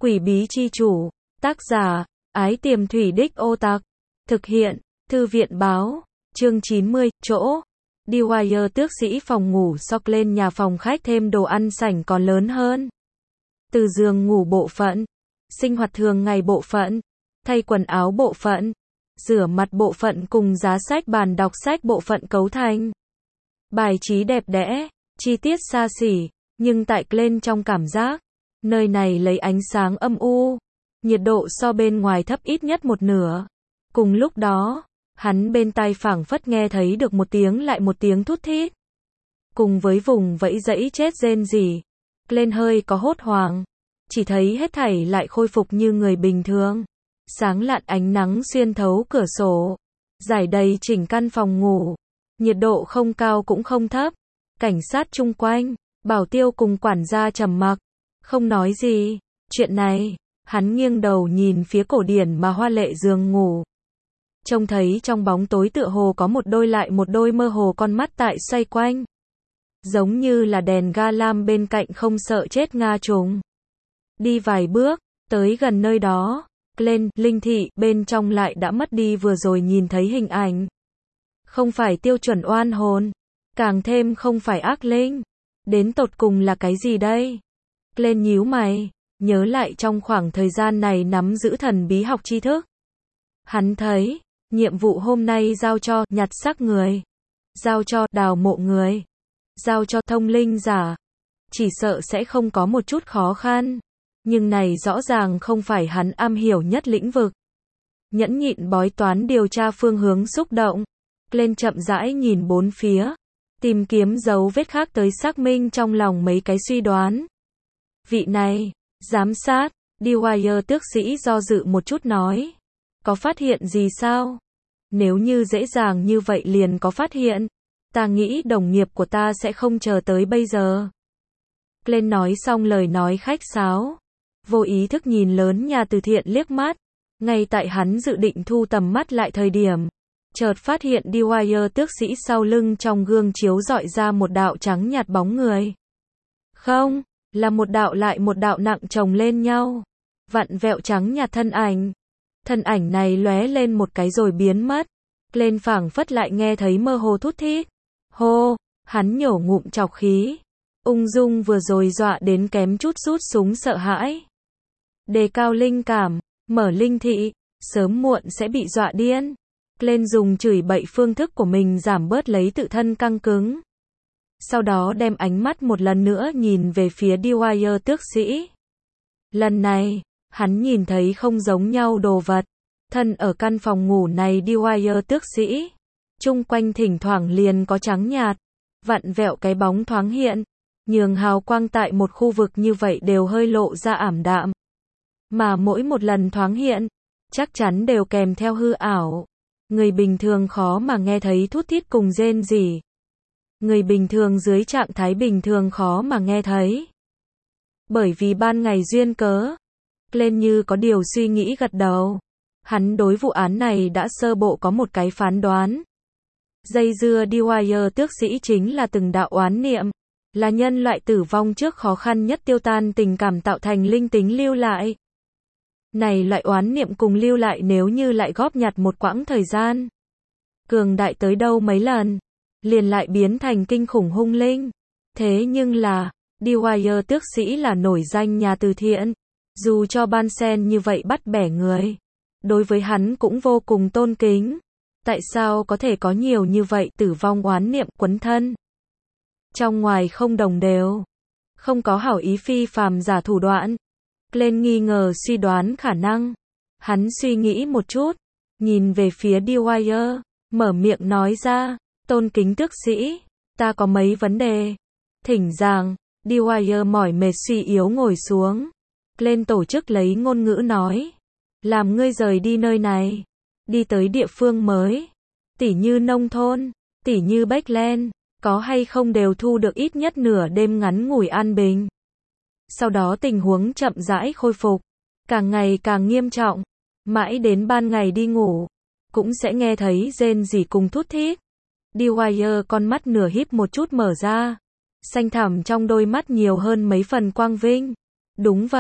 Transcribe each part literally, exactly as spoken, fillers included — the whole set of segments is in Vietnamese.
Quỷ bí chi chủ, tác giả, Ái Tiềm Thủy Đích Ô Tặc, thực hiện, Thư viện báo, chương chín mươi, chỗ. Dwyer tước sĩ phòng ngủ xốc lên nhà phòng khách thêm đồ ăn sảnh còn lớn hơn. Từ giường ngủ bộ phận, sinh hoạt thường ngày bộ phận, thay quần áo bộ phận, rửa mặt bộ phận cùng giá sách bàn đọc sách bộ phận cấu thành. Bài trí đẹp đẽ, chi tiết xa xỉ, nhưng tại Glenn trong cảm giác, nơi này lấy ánh sáng âm u, nhiệt độ so bên ngoài thấp ít nhất một nửa. Cùng lúc đó, hắn bên tai phảng phất nghe thấy được một tiếng lại một tiếng thút thít. Cùng với vùng vẫy dẫy chết rên rỉ, Glenn hơi có hốt hoảng, chỉ thấy hết thảy lại khôi phục như người bình thường. Sáng lạn ánh nắng xuyên thấu cửa sổ, rải đầy chỉnh căn phòng ngủ, nhiệt độ không cao cũng không thấp. Cảnh sát chung quanh, bảo tiêu cùng quản gia trầm mặc, không nói gì. Chuyện này, hắn nghiêng đầu nhìn phía cổ điển mà hoa lệ giường ngủ. Trông thấy trong bóng tối tựa hồ có một đôi lại một đôi mơ hồ con mắt tại xoay quanh. Giống như là đèn ga lam bên cạnh không sợ chết nga trùng. Đi vài bước, tới gần nơi đó, Glenn, linh thị, bên trong lại đã mất đi vừa rồi nhìn thấy hình ảnh. Không phải tiêu chuẩn oan hồn, càng thêm không phải ác linh. Đến tột cùng là cái gì đây? Glenn nhíu mày, nhớ lại trong khoảng thời gian này nắm giữ thần bí học tri thức. Hắn thấy, nhiệm vụ hôm nay giao cho nhặt xác người, giao cho đào mộ người, giao cho thông linh giả, chỉ sợ sẽ không có một chút khó khăn. Nhưng này rõ ràng không phải hắn am hiểu nhất lĩnh vực. Nhẫn nhịn bói toán điều tra phương hướng xúc động, Glenn chậm rãi nhìn bốn phía, tìm kiếm dấu vết khác tới xác minh trong lòng mấy cái suy đoán. Vị này, giám sát, Dwyer tước sĩ do dự một chút nói. Có phát hiện gì sao? Nếu như dễ dàng như vậy liền có phát hiện, ta nghĩ đồng nghiệp của ta sẽ không chờ tới bây giờ. Glenn nói xong lời nói khách sáo, vô ý thức nhìn lớn nhà từ thiện liếc mắt. Ngay tại hắn dự định thu tầm mắt lại thời điểm, chợt phát hiện Dwyer tước sĩ sau lưng trong gương chiếu rọi ra một đạo trắng nhạt bóng người. Không, là một đạo lại một đạo nặng chồng lên nhau, vặn vẹo trắng nhạt thân ảnh. Thân ảnh này lóe lên một cái rồi biến mất. Glenn phảng phất lại nghe thấy mơ hồ thút thít. Hô, hắn nhổ ngụm trọc khí. Ung dung vừa rồi dọa đến kém chút rút súng sợ hãi. Đề cao linh cảm, mở linh thị, sớm muộn sẽ bị dọa điên. Glenn dùng chửi bậy phương thức của mình giảm bớt lấy tự thân căng cứng. Sau đó đem ánh mắt một lần nữa nhìn về phía Dwyer tước sĩ. Lần này, hắn nhìn thấy không giống nhau đồ vật. Thân ở căn phòng ngủ này Dwyer tước sĩ, chung quanh thỉnh thoảng liền có trắng nhạt, vặn vẹo cái bóng thoáng hiện, nhường hào quang tại một khu vực như vậy đều hơi lộ ra ảm đạm. Mà mỗi một lần thoáng hiện, chắc chắn đều kèm theo hư ảo. Người bình thường khó mà nghe thấy thút thít cùng rên rỉ. Người bình thường dưới trạng thái bình thường khó mà nghe thấy. Bởi vì ban ngày duyên cớ, Glenn như có điều suy nghĩ gật đầu. Hắn đối vụ án này đã sơ bộ có một cái phán đoán. Dây dưa Dwyer tước sĩ chính là từng đạo oán niệm, là nhân loại tử vong trước khó khăn nhất tiêu tan tình cảm tạo thành linh tính lưu lại. Này loại oán niệm cùng lưu lại nếu như lại góp nhặt một quãng thời gian, cường đại tới đâu mấy lần, liền lại biến thành kinh khủng hung linh. Thế nhưng là, Dwyer tước sĩ là nổi danh nhà từ thiện, dù cho ban sen như vậy bắt bẻ người, đối với hắn cũng vô cùng tôn kính. Tại sao có thể có nhiều như vậy tử vong oán niệm quấn thân? Trong ngoài không đồng đều, không có hảo ý phi phàm giả thủ đoạn. Glenn nghi ngờ suy đoán khả năng. Hắn suy nghĩ một chút, nhìn về phía Dwyer, mở miệng nói ra, tôn kính tước sĩ, ta có mấy vấn đề. Thỉnh giảng. Dwyer mỏi mệt suy yếu ngồi xuống. Glenn tổ chức lấy ngôn ngữ nói, làm ngươi rời đi nơi này, đi tới địa phương mới, tỉ như nông thôn, tỉ như Bethlehem, có hay không đều thu được ít nhất nửa đêm ngắn ngủi an bình. Sau đó tình huống chậm rãi khôi phục, càng ngày càng nghiêm trọng, mãi đến ban ngày đi ngủ, cũng sẽ nghe thấy rên rỉ cùng thút thít. Dwyer con mắt nửa híp một chút mở ra, xanh thẳm trong đôi mắt nhiều hơn mấy phần quang vinh. Đúng vậy,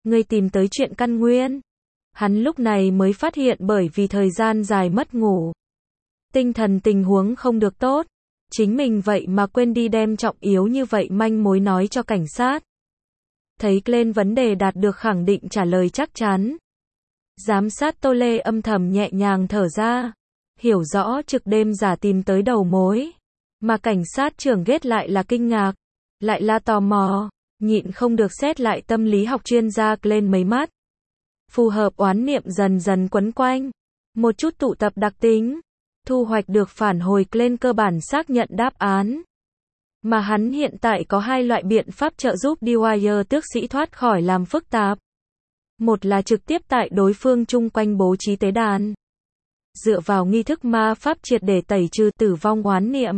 Ngươi tìm tới chuyện căn nguyên. Hắn lúc này mới phát hiện bởi vì thời gian dài mất ngủ, tinh thần tình huống không được tốt, chính mình vậy mà quên đi đem trọng yếu như vậy manh mối nói cho cảnh sát. Thấy Glenn vấn đề đạt được khẳng định trả lời chắc chắn. Giám sát Tô Lê âm thầm nhẹ nhàng thở ra, hiểu rõ trực đêm giả tìm tới đầu mối, mà cảnh sát trưởng ghét lại là kinh ngạc, lại là tò mò, nhịn không được xét lại tâm lý học chuyên gia Glenn mấy mắt. Phù hợp oán niệm dần dần quấn quanh, một chút tụ tập đặc tính, thu hoạch được phản hồi Glenn cơ bản xác nhận đáp án. Mà hắn hiện tại có hai loại biện pháp trợ giúp Dwyer tước sĩ thoát khỏi làm phức tạp. Một là trực tiếp tại đối phương chung quanh bố trí tế đàn, dựa vào nghi thức ma pháp triệt để tẩy trừ tử vong oán niệm.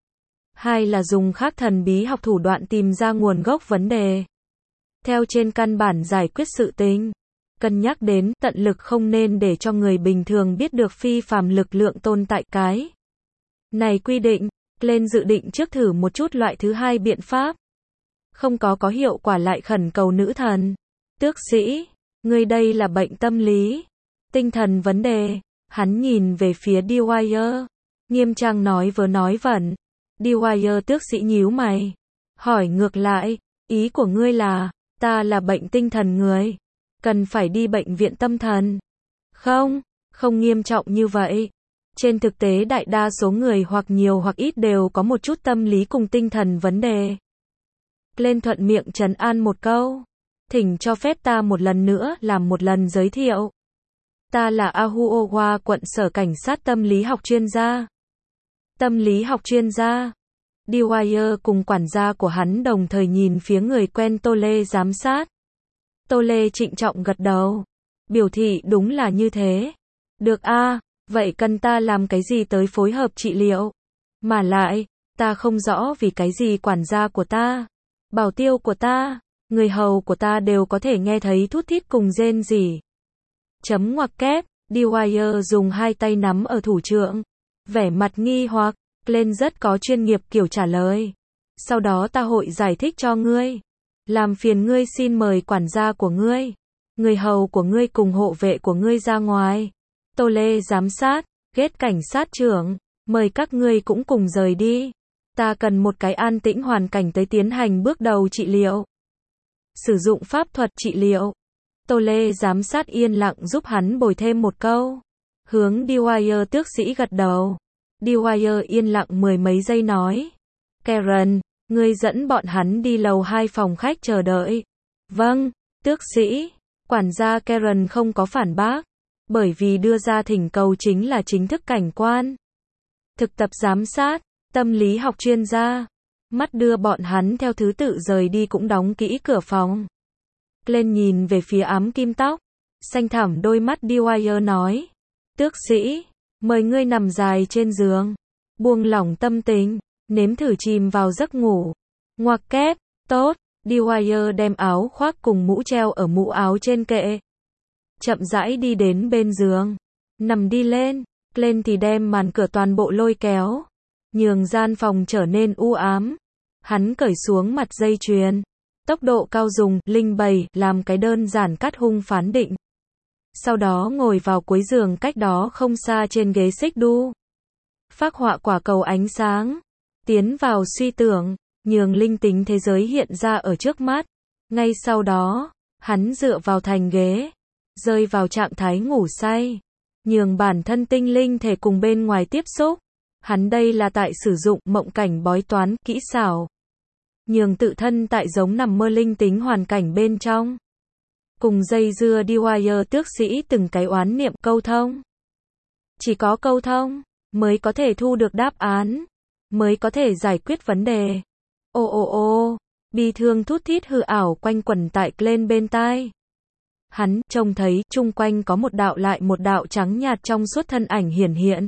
Hai là dùng khác thần bí học thủ đoạn tìm ra nguồn gốc vấn đề. Theo trên căn bản giải quyết sự tình, cân nhắc đến tận lực không nên để cho người bình thường biết được phi phàm lực lượng tồn tại cái này quy định. Glenn dự định trước thử một chút loại thứ hai biện pháp. Không có có hiệu quả lại khẩn cầu nữ thần. Tước sĩ, ngươi đây là bệnh tâm lý, tinh thần vấn đề. Hắn nhìn về phía Dwyer, nghiêm trang nói vớ nói vẩn. Dwyer tước sĩ nhíu mày, hỏi ngược lại, ý của ngươi là, ta là bệnh tinh thần người, cần phải đi bệnh viện tâm thần. Không, không nghiêm trọng như vậy. Trên thực tế đại đa số người hoặc nhiều hoặc ít đều có một chút tâm lý cùng tinh thần vấn đề. Lên thuận miệng trấn an một câu. Thỉnh cho phép ta một lần nữa làm một lần giới thiệu. Ta là Ahuowa quận sở cảnh sát tâm lý học chuyên gia. Tâm lý học chuyên gia. Dwyer cùng quản gia của hắn đồng thời nhìn phía người quen Tô Lê giám sát. Tô Lê trịnh trọng gật đầu. Biểu thị đúng là như thế. Được a, à, vậy cần ta làm cái gì tới phối hợp trị liệu? Mà lại, ta không rõ vì cái gì quản gia của ta, bảo tiêu của ta, người hầu của ta đều có thể nghe thấy thút thít cùng rên rỉ. Chấm ngoặc kép, Dwyer dùng hai tay nắm ở thủ trượng, vẻ mặt nghi hoặc, Glenn rất có chuyên nghiệp kiểu trả lời. Sau đó ta hội giải thích cho ngươi. Làm phiền ngươi xin mời quản gia của ngươi, người hầu của ngươi cùng hộ vệ của ngươi ra ngoài. Tô Lê giám sát, ghét cảnh sát trưởng, mời các ngươi cũng cùng rời đi. Ta cần một cái an tĩnh hoàn cảnh tới tiến hành bước đầu trị liệu. Sử dụng pháp thuật trị liệu. Tô Lê giám sát yên lặng giúp hắn bồi thêm một câu. Hướng Dwyer tước sĩ gật đầu. Dwyer yên lặng mười mấy giây nói. Karen, ngươi dẫn bọn hắn đi lầu hai phòng khách chờ đợi. Vâng, tước sĩ. Quản gia Karen không có phản bác. Bởi vì đưa ra thỉnh cầu chính là chính thức cảnh quan. Thực tập giám sát, tâm lý học chuyên gia. Mắt đưa bọn hắn theo thứ tự rời đi cũng đóng kỹ cửa phòng. Glenn nhìn về phía ám kim tóc, xanh thẳm đôi mắt Dwyer nói. Tước sĩ, mời ngươi nằm dài trên giường. Buông lỏng tâm tình, nếm thử chìm vào giấc ngủ. Ngoặc kép, tốt. Dwyer đem áo khoác cùng mũ treo ở mũ áo trên kệ. Chậm rãi đi đến bên giường. Nằm đi lên. Glenn thì đem màn cửa toàn bộ lôi kéo. Nhường gian phòng trở nên u ám. Hắn cởi xuống mặt dây chuyền. Tốc độ cao dùng, linh bảy, làm cái đơn giản cắt hung phán định. Sau đó ngồi vào cuối giường cách đó không xa trên ghế xích đu. Phác họa quả cầu ánh sáng. Tiến vào suy tưởng, nhường linh tính thế giới hiện ra ở trước mắt. Ngay sau đó, hắn dựa vào thành ghế. Rơi vào trạng thái ngủ say. Nhường bản thân tinh linh thể cùng bên ngoài tiếp xúc. Hắn đây là tại sử dụng mộng cảnh bói toán, kỹ xảo. Nhường tự thân tại giống nằm mơ linh tính hoàn cảnh bên trong. Cùng dây dưa Dwyer tước sĩ từng cái oán niệm câu thông. Chỉ có câu thông, mới có thể thu được đáp án. Mới có thể giải quyết vấn đề. Ô ô ô, bi thương thút thít hư ảo quanh quẩn tại Glenn bên tai. Hắn trông thấy chung quanh có một đạo lại một đạo trắng nhạt trong suốt thân ảnh hiển hiện.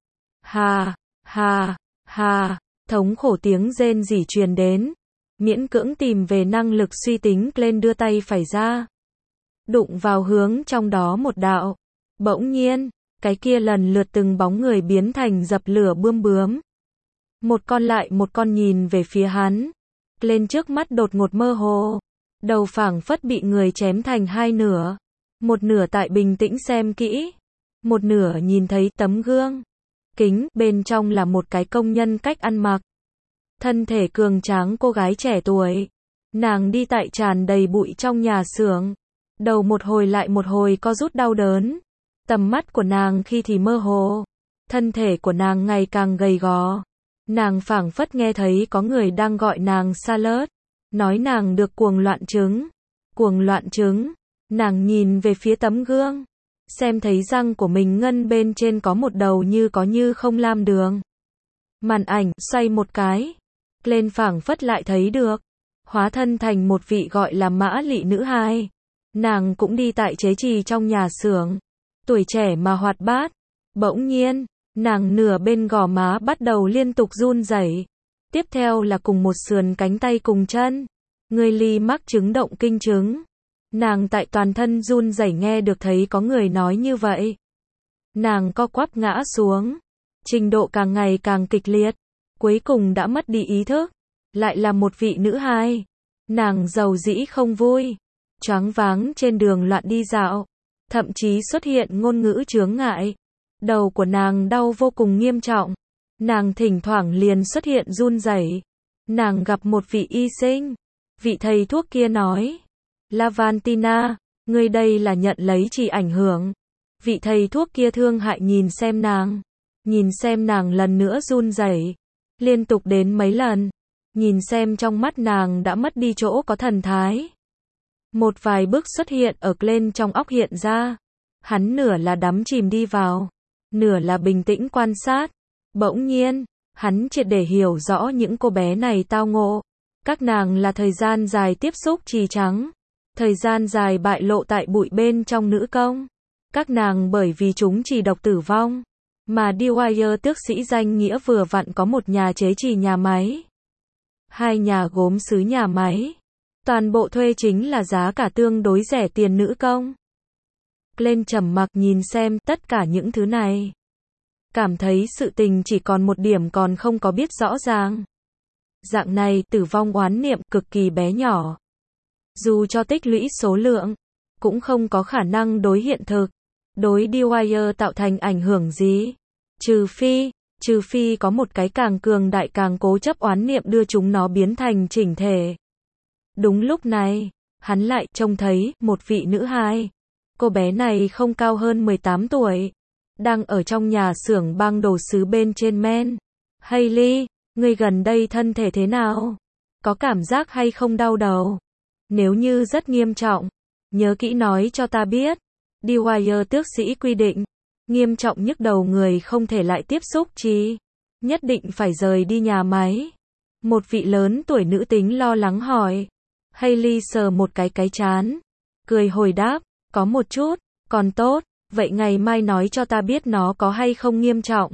Hà, hà, hà, thống khổ tiếng rên rỉ truyền đến. Miễn cưỡng tìm về năng lực suy tính, Glenn đưa tay phải ra. Đụng vào hướng trong đó một đạo. Bỗng nhiên, cái kia lần lượt từng bóng người biến thành dập lửa bươm bướm. Một con lại một con nhìn về phía hắn. Glenn trước mắt đột ngột mơ hồ. đầu phảng phất bị người chém thành hai nửa. Một nửa tại bình tĩnh xem kỹ, một nửa nhìn thấy tấm gương kính, bên trong là một cái công nhân cách ăn mặc. Thân thể cường tráng cô gái trẻ tuổi. Nàng đi tại tràn đầy bụi trong nhà xưởng. Đầu một hồi lại một hồi co rút đau đớn. Tầm mắt của nàng khi thì mơ hồ. Thân thể của nàng ngày càng gầy gò. Nàng phảng phất nghe thấy có người đang gọi nàng Charlotte. Nói nàng được cuồng loạn chứng. Cuồng loạn chứng. Nàng nhìn về phía tấm gương. Xem thấy răng của mình ngân bên trên có một đầu như có như không lam đường. Màn ảnh xoay một cái. Lên phảng phất lại thấy được. Hóa thân thành một vị gọi là Mã Lị nữ hài. Nàng cũng đi tại chế trì trong nhà xưởng. Tuổi trẻ mà hoạt bát. Bỗng nhiên, nàng nửa bên gò má bắt đầu liên tục run rẩy. Tiếp theo là cùng một sườn cánh tay cùng chân. Người Ly mắc chứng động kinh chứng. Nàng tại toàn thân run rẩy nghe được thấy có người nói như vậy. Nàng co quắp ngã xuống. Trình độ càng ngày càng kịch liệt. Cuối cùng đã mất đi ý thức. Lại là một vị nữ hài. Nàng giàu dĩ không vui. Choáng váng trên đường loạn đi dạo. Thậm chí xuất hiện ngôn ngữ chướng ngại. Đầu của nàng đau vô cùng nghiêm trọng. Nàng thỉnh thoảng liền xuất hiện run rẩy. Nàng gặp một vị y sinh. Vị thầy thuốc kia nói. Lavantina, ngươi đây là nhận lấy chỉ ảnh hưởng. Vị thầy thuốc kia thương hại nhìn xem nàng. Nhìn xem nàng lần nữa run rẩy. Liên tục đến mấy lần. Nhìn xem trong mắt nàng đã mất đi chỗ có thần thái. Một vài bước xuất hiện ở lên trong óc hiện ra. Hắn nửa là đắm chìm đi vào. Nửa là bình tĩnh quan sát. Bỗng nhiên, hắn triệt để hiểu rõ những cô bé này tao ngộ. Các nàng là thời gian dài tiếp xúc trì trắng. Thời gian dài bại lộ tại bụi bên trong nữ công. Các nàng bởi vì chúng chỉ độc tử vong. Mà Dwyer tước sĩ danh nghĩa vừa vặn có một nhà chế trì nhà máy. Hai nhà gốm sứ nhà máy. Toàn bộ thuê chính là giá cả tương đối rẻ tiền nữ công. Glenn trầm mặc nhìn xem tất cả những thứ này. Cảm thấy sự tình chỉ còn một điểm còn không có biết rõ ràng. Dạng này tử vong oán niệm cực kỳ bé nhỏ. Dù cho tích lũy số lượng, cũng không có khả năng đối hiện thực. Đối Dwyer tạo thành ảnh hưởng gì. Trừ phi, trừ phi có một cái càng cường đại càng cố chấp oán niệm đưa chúng nó biến thành chỉnh thể. Đúng lúc này, hắn lại trông thấy một vị nữ hài. Cô bé này không cao hơn mười tám tuổi. Đang ở trong nhà xưởng băng đồ sứ bên trên men. Hayley, ngươi gần đây thân thể thế nào? Có cảm giác hay không đau đầu? Nếu như rất nghiêm trọng, nhớ kỹ nói cho ta biết. Dwyer tước sĩ quy định, nghiêm trọng nhức đầu người không thể lại tiếp xúc chi. Nhất định phải rời đi nhà máy. Một vị lớn tuổi nữ tính lo lắng hỏi. Hayley sờ một cái cái trán. Cười hồi đáp, có một chút, còn tốt, vậy ngày mai nói cho ta biết nó có hay không nghiêm trọng.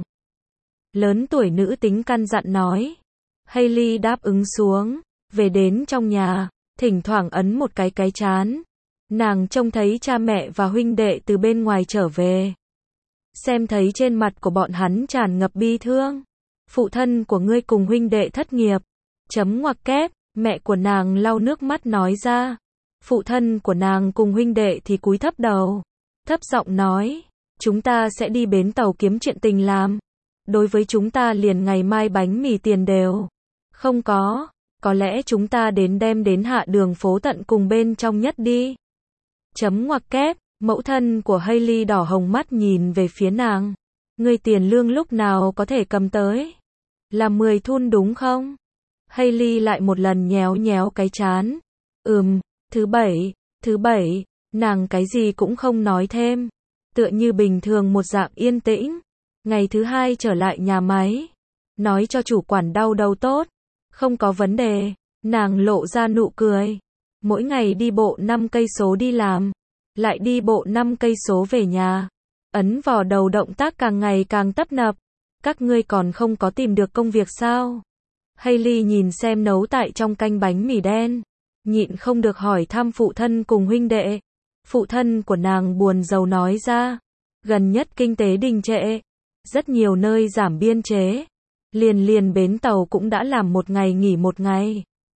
Lớn tuổi nữ tính căn dặn nói. Hayley đáp ứng xuống, về đến trong nhà, thỉnh thoảng ấn một cái cái trán. Nàng trông thấy cha mẹ và huynh đệ từ bên ngoài trở về. Xem thấy trên mặt của bọn hắn tràn ngập bi thương. Phụ thân của ngươi cùng huynh đệ thất nghiệp. Chấm ngoặc kép, mẹ của nàng lau nước mắt nói ra. Phụ thân của nàng cùng huynh đệ thì cúi thấp đầu. Thấp giọng nói, chúng ta sẽ đi bến tàu kiếm chuyện tình làm. Đối với chúng ta liền ngày mai bánh mì tiền đều. Không có, có lẽ chúng ta đến đem đến hạ đường phố tận cùng bên trong nhất đi. Chấm ngoặc kép, mẫu thân của Hayley đỏ hồng mắt nhìn về phía nàng. Ngươi tiền lương lúc nào có thể cầm tới? Là mười thun đúng không? Hayley lại một lần nhéo nhéo cái trán. Ừm, thứ bảy, thứ bảy, nàng cái gì cũng không nói thêm. Tựa như bình thường một dạng yên tĩnh. Ngày thứ hai trở lại nhà máy. Nói cho chủ quản đau đầu tốt. Không có vấn đề. Nàng lộ ra nụ cười. Mỗi ngày đi bộ năm cây số đi làm. Lại đi bộ năm cây số về nhà. Ấn vò đầu động tác càng ngày càng tấp nập. Các ngươi còn không có tìm được công việc sao? Hayley nhìn xem nấu tại trong canh bánh mì đen. Nhịn không được hỏi thăm phụ thân cùng huynh đệ. Phụ thân của nàng buồn rầu nói ra. Gần nhất kinh tế đình trệ. Rất nhiều nơi giảm biên chế. Liền liền bến tàu cũng đã làm một ngày nghỉ một ngày.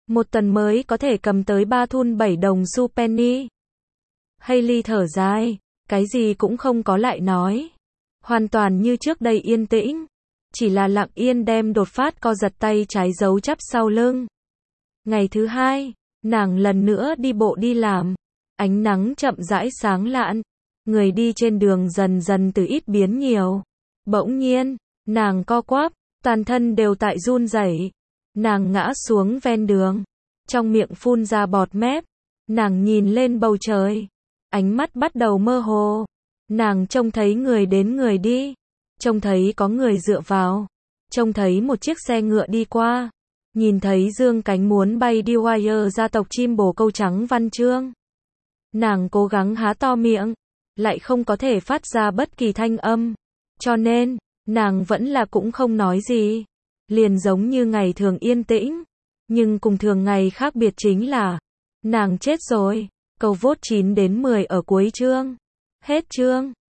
Một tuần mới có thể cầm tới ba thun bảy đồng xu penny. Hailey thở dài, cái gì cũng không có lại nói. Hoàn toàn như trước đây yên tĩnh. Chỉ là lặng yên đem đột phát co giật tay trái giấu chắp sau lưng. Ngày thứ hai, nàng lần nữa đi bộ đi làm. Ánh nắng chậm rãi sáng lạn. Người đi trên đường dần dần từ ít biến nhiều. Bỗng nhiên, nàng co quắp, toàn thân đều tại run rẩy. Nàng ngã xuống ven đường. Trong miệng phun ra bọt mép. Nàng nhìn lên bầu trời. Ánh mắt bắt đầu mơ hồ. Nàng trông thấy người đến người đi. Trông thấy có người dựa vào. Trông thấy một chiếc xe ngựa đi qua. Nhìn thấy dương cánh muốn bay đi wire gia tộc chim bồ câu trắng văn chương. Nàng cố gắng há to miệng. Lại không có thể phát ra bất kỳ thanh âm. Cho nên, nàng vẫn là cũng không nói gì. Liền giống như ngày thường yên tĩnh. Nhưng cùng thường ngày khác biệt chính là nàng chết rồi. Câu vote chín đến mười ở cuối chương. Hết chương.